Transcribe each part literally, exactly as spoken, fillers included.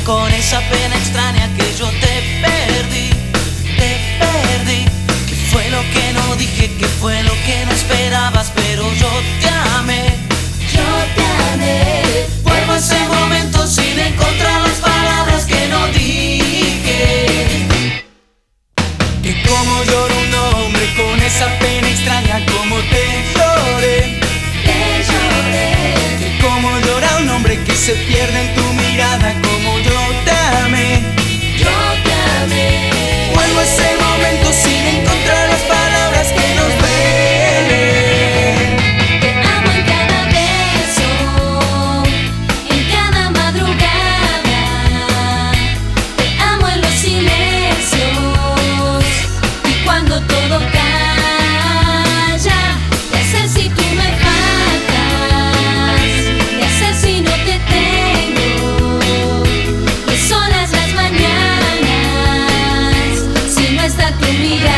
con esa pena extraña que yo te perdí, te perdí. ¿Qué fue lo que no dije? ¿Qué fue lo que no esperabas? Pero yo te amé, Yo te amé. vuelvo a ese momento sin encontrar las palabras que no dije. Que como llora un hombre con esa pena extraña, como te lloré, Te lloré. que como llora un hombre que se pierde en tu mirada, como yo te amé. Yo te amé. Vuelvo a ese momento sin encontrar las palabras que nos duelen. Te amo en cada beso, en cada madrugada. Te amo en los silencios y cuando todo calla. ¿Qué hacer si tú me faltas? ¿Qué hacer si no te tengo? ¿Qué solas las mañanas si no está tu mirada?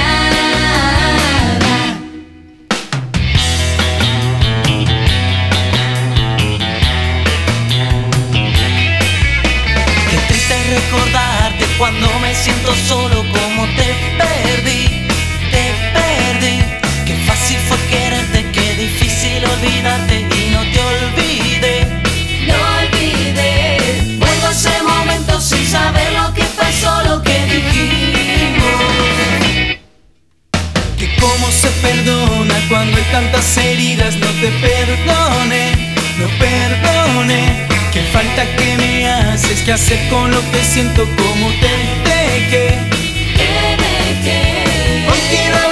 Qué triste es recordarte cuando me siento solo, como te perdí, te perdí. Qué fácil fue quererte, qué difícil olvidarte y no te olvidé. No olvidé. Vuelvo a ese momento sin saber lo que pasó, lo que dijimos. Que cómo se perdona cuando hay tantas heridas, no te perdone, no perdone. Qué falta que me haces, qué hacer con lo que siento, como te dejé. Te dejé. Hoy quiero